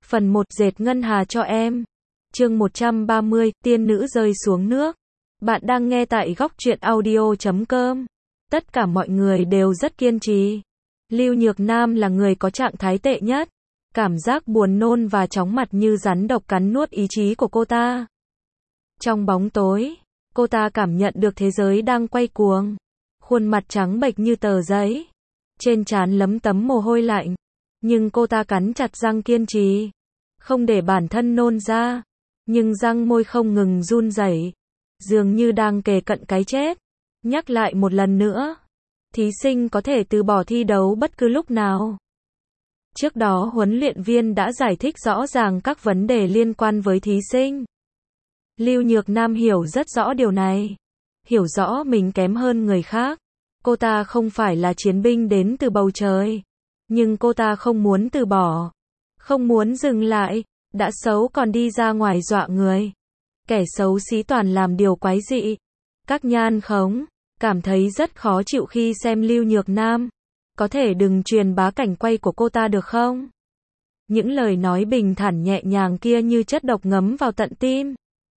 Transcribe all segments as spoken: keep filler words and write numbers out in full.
Phần một, dệt ngân hà cho em. Chương một trăm ba mươi, tiên nữ rơi xuống nước. Bạn đang nghe tại góc truyện audio chấm com. Tất cả mọi người đều rất kiên trì. Lưu Nhược Nam là người có trạng thái tệ nhất. Cảm giác buồn nôn và chóng mặt như rắn độc cắn nuốt ý chí của cô ta. Trong bóng tối, cô ta cảm nhận được thế giới đang quay cuồng. Khuôn mặt trắng bệch như tờ giấy. Trên trán lấm tấm mồ hôi lạnh. Nhưng cô ta cắn chặt răng kiên trì. Không để bản thân nôn ra. Nhưng răng môi không ngừng run rẩy, dường như đang kề cận cái chết. Nhắc lại một lần nữa. Thí sinh có thể từ bỏ thi đấu bất cứ lúc nào. Trước đó huấn luyện viên đã giải thích rõ ràng các vấn đề liên quan với thí sinh. Lưu Nhược Nam hiểu rất rõ điều này. Hiểu rõ mình kém hơn người khác. Cô ta không phải là chiến binh đến từ bầu trời. Nhưng cô ta không muốn từ bỏ. Không muốn dừng lại. Đã xấu còn đi ra ngoài dọa người. Kẻ xấu xí toàn làm điều quái dị. Các nhan khống cảm thấy rất khó chịu khi xem Lưu Nhược Nam. Có thể đừng truyền bá cảnh quay của cô ta được không? Những lời nói bình thản nhẹ nhàng kia như chất độc ngấm vào tận tim.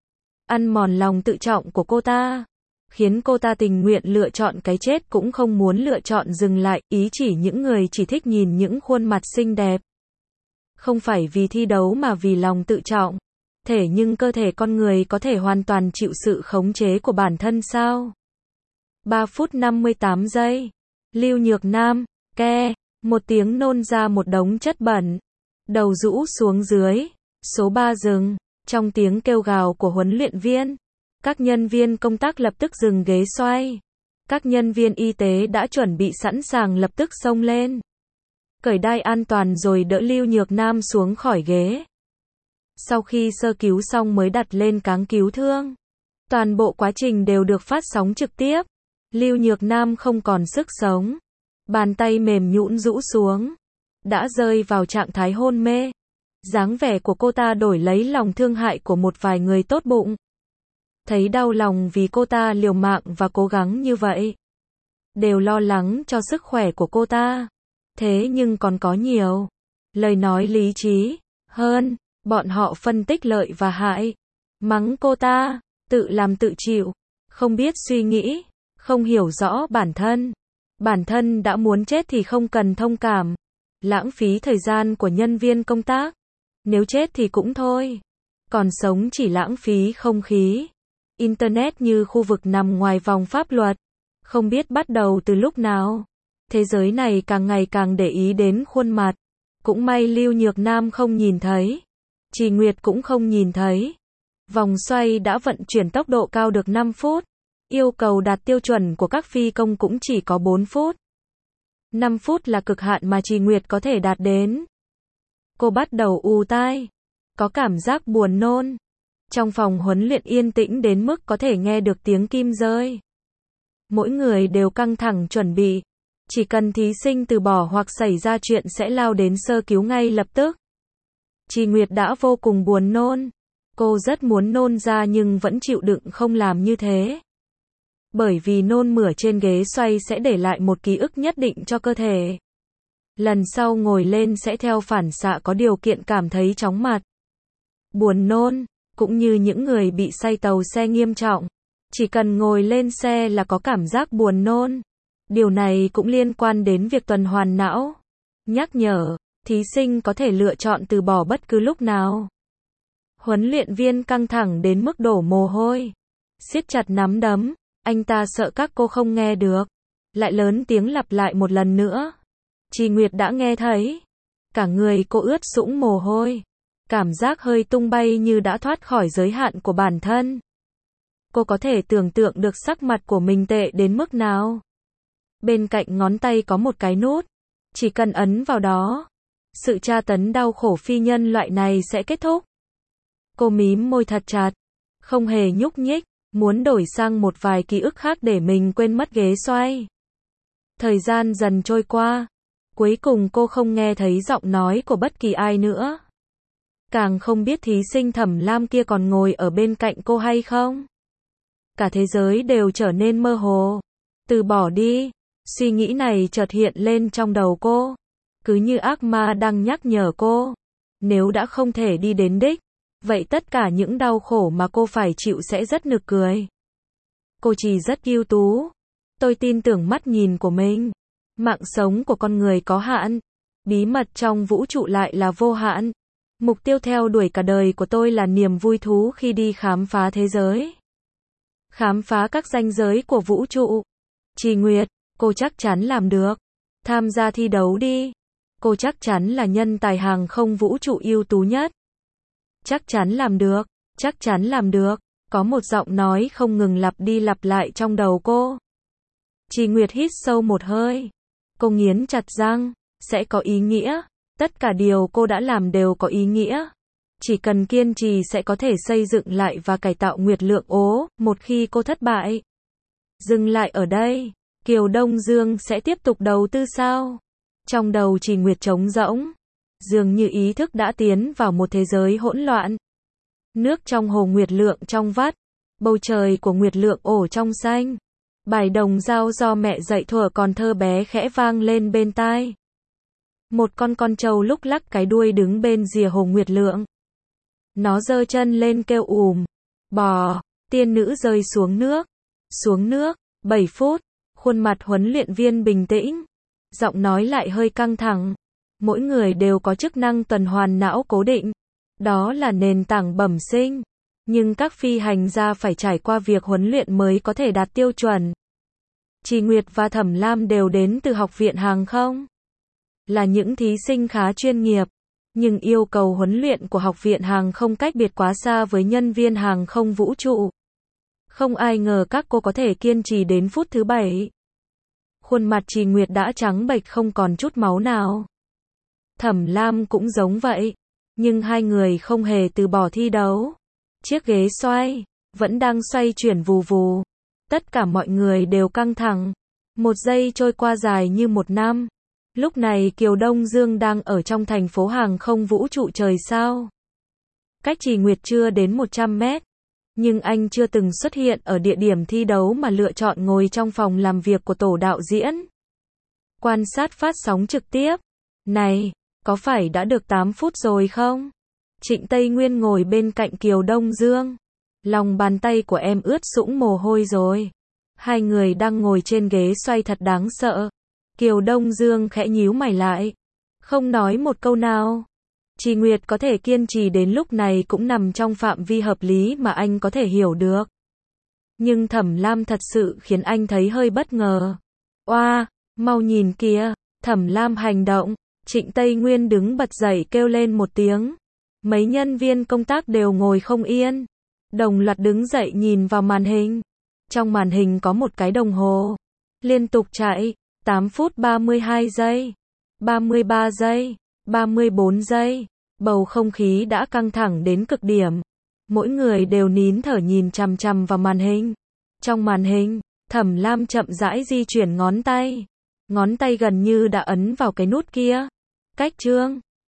Ăn mòn lòng tự trọng của cô ta. Khiến cô ta tình nguyện lựa chọn cái chết cũng không muốn lựa chọn dừng lại. Ý chỉ những người chỉ thích nhìn những khuôn mặt xinh đẹp. Không phải vì thi đấu mà vì lòng tự trọng. Thể nhưng cơ thể con người có thể hoàn toàn chịu sự khống chế của bản thân sao? ba phút năm mươi tám giây. Lưu Nhược Nam, ke, một tiếng nôn ra một đống chất bẩn. Đầu rũ xuống dưới. Số ba dừng. Trong tiếng kêu gào của huấn luyện viên, các nhân viên công tác lập tức dừng ghế xoay. Các nhân viên y tế đã chuẩn bị sẵn sàng lập tức xông lên. Cởi đai an toàn rồi đỡ Lưu Nhược Nam xuống khỏi ghế. Sau khi sơ cứu xong mới đặt lên cáng cứu thương. Toàn bộ quá trình đều được phát sóng trực tiếp. Lưu Nhược Nam không còn sức sống. Bàn tay mềm nhũn rũ xuống. Đã rơi vào trạng thái hôn mê. Dáng vẻ của cô ta đổi lấy lòng thương hại của một vài người tốt bụng. Thấy đau lòng vì cô ta liều mạng và cố gắng như vậy. Đều lo lắng cho sức khỏe của cô ta. Thế nhưng còn có nhiều lời nói lý trí hơn. Bọn họ phân tích lợi và hại. Mắng cô ta, tự làm tự chịu. Không biết suy nghĩ, không hiểu rõ bản thân. Bản thân đã muốn chết thì không cần thông cảm. Lãng phí thời gian của nhân viên công tác. Nếu chết thì cũng thôi. Còn sống chỉ lãng phí không khí. Internet như khu vực nằm ngoài vòng pháp luật. Không biết bắt đầu từ lúc nào. Thế giới này càng ngày càng để ý đến khuôn mặt. Cũng may Lưu Nhược Nam không nhìn thấy. Trì Nguyệt cũng không nhìn thấy. Vòng xoay đã vận chuyển tốc độ cao được năm phút. Yêu cầu đạt tiêu chuẩn của các phi công cũng chỉ có bốn phút. năm phút là cực hạn mà Trì Nguyệt có thể đạt đến. Cô bắt đầu ù tai. Có cảm giác buồn nôn. Trong phòng huấn luyện yên tĩnh đến mức có thể nghe được tiếng kim rơi. Mỗi người đều căng thẳng chuẩn bị. Chỉ cần thí sinh từ bỏ hoặc xảy ra chuyện sẽ lao đến sơ cứu ngay lập tức. Trì Nguyệt đã vô cùng buồn nôn. Cô rất muốn nôn ra nhưng vẫn chịu đựng không làm như thế. Bởi vì nôn mửa trên ghế xoay sẽ để lại một ký ức nhất định cho cơ thể. Lần sau ngồi lên sẽ theo phản xạ có điều kiện cảm thấy chóng mặt. Buồn nôn, cũng như những người bị say tàu xe nghiêm trọng. Chỉ cần ngồi lên xe là có cảm giác buồn nôn. Điều này cũng liên quan đến việc tuần hoàn não. Nhắc nhở, thí sinh có thể lựa chọn từ bỏ bất cứ lúc nào. Huấn luyện viên căng thẳng đến mức đổ mồ hôi. Siết chặt nắm đấm, anh ta sợ các cô không nghe được. Lại lớn tiếng lặp lại một lần nữa. Trì Nguyệt đã nghe thấy. Cả người cô ướt sũng mồ hôi. Cảm giác hơi tung bay như đã thoát khỏi giới hạn của bản thân. Cô có thể tưởng tượng được sắc mặt của mình tệ đến mức nào. Bên cạnh ngón tay có một cái nút. Chỉ cần ấn vào đó. Sự tra tấn đau khổ phi nhân loại này sẽ kết thúc. Cô mím môi thật chặt. Không hề nhúc nhích. Muốn đổi sang một vài ký ức khác để mình quên mất ghế xoay. Thời gian dần trôi qua. Cuối cùng cô không nghe thấy giọng nói của bất kỳ ai nữa. Càng không biết thí sinh Thẩm Lam kia còn ngồi ở bên cạnh cô hay không. Cả thế giới đều trở nên mơ hồ. Từ bỏ đi. Suy nghĩ này chợt hiện lên trong đầu cô. Cứ như ác ma đang nhắc nhở cô. Nếu đã không thể đi đến đích, vậy tất cả những đau khổ mà cô phải chịu sẽ rất nực cười. Cô Trì rất ưu tú. Tôi tin tưởng mắt nhìn của mình. Mạng sống của con người có hạn. Bí mật trong vũ trụ lại là vô hạn. Mục tiêu theo đuổi cả đời của tôi là niềm vui thú khi đi khám phá thế giới. Khám phá các ranh giới của vũ trụ. Trì Nguyệt, cô chắc chắn làm được. Tham gia thi đấu đi. Cô chắc chắn là nhân tài hàng không vũ trụ ưu tú nhất. Chắc chắn làm được, chắc chắn làm được. Có một giọng nói không ngừng lặp đi lặp lại trong đầu cô. Trì Nguyệt hít sâu một hơi. Cô nghiến chặt răng. Sẽ có ý nghĩa. Tất cả điều cô đã làm đều có ý nghĩa. Chỉ cần kiên trì sẽ có thể xây dựng lại và cải tạo Nguyệt Lượng ố, một khi cô thất bại. Dừng lại ở đây. Kiều Đông Dương sẽ tiếp tục đầu tư sao? Trong đầu Trì Nguyệt trống rỗng. Dường như ý thức đã tiến vào một thế giới hỗn loạn. Nước trong hồ Nguyệt Lượng trong vắt. Bầu trời của Nguyệt Lượng ổ trong xanh. Bài đồng dao do mẹ dạy thuở còn thơ bé khẽ vang lên bên tai. Một con con trâu lúc lắc cái đuôi đứng bên rìa hồ Nguyệt Lượng. Nó giơ chân lên kêu ùm. Bò, tiên nữ rơi xuống nước. Xuống nước, bảy phút. Khuôn mặt huấn luyện viên bình tĩnh. Giọng nói lại hơi căng thẳng. Mỗi người đều có chức năng tuần hoàn não cố định. Đó là nền tảng bẩm sinh. Nhưng các phi hành gia phải trải qua việc huấn luyện mới có thể đạt tiêu chuẩn. Trì Nguyệt và Thẩm Lam đều đến từ Học viện Hàng không. Là những thí sinh khá chuyên nghiệp. Nhưng yêu cầu huấn luyện của Học viện Hàng không cách biệt quá xa với nhân viên hàng không vũ trụ. Không ai ngờ các cô có thể kiên trì đến phút thứ bảy. Khuôn mặt Trì Nguyệt đã trắng bệch không còn chút máu nào. Thẩm Lam cũng giống vậy. Nhưng hai người không hề từ bỏ thi đấu. Chiếc ghế xoay, vẫn đang xoay chuyển vù vù. Tất cả mọi người đều căng thẳng. Một giây trôi qua dài như một năm. Lúc này Kiều Đông Dương đang ở trong thành phố hàng không vũ trụ trời sao. Cách Trì Nguyệt chưa đến một trăm mét. Nhưng anh chưa từng xuất hiện ở địa điểm thi đấu mà lựa chọn ngồi trong phòng làm việc của tổ đạo diễn. Quan sát phát sóng trực tiếp. Này, có phải đã được tám phút rồi không? Trịnh Tây Nguyên ngồi bên cạnh Kiều Đông Dương. Lòng bàn tay của em ướt sũng mồ hôi rồi. Hai người đang ngồi trên ghế xoay thật đáng sợ. Kiều Đông Dương khẽ nhíu mày lại. Không nói một câu nào. Trì Nguyệt có thể kiên trì đến lúc này cũng nằm trong phạm vi hợp lý mà anh có thể hiểu được. Nhưng Thẩm Lam thật sự khiến anh thấy hơi bất ngờ. Oa, mau nhìn kìa. Thẩm Lam hành động. Trịnh Tây Nguyên đứng bật dậy kêu lên một tiếng. Mấy nhân viên công tác đều ngồi không yên. Đồng loạt đứng dậy nhìn vào màn hình. Trong màn hình có một cái đồng hồ. Liên tục chạy. tám phút ba mươi hai giây. ba mươi ba giây. ba mươi bốn giây. Bầu không khí đã căng thẳng đến cực điểm. Mỗi người đều nín thở nhìn chằm chằm vào màn hình. Trong màn hình, Thẩm Lam chậm rãi di chuyển ngón tay. Ngón tay gần như đã ấn vào cái nút kia. Cách chương.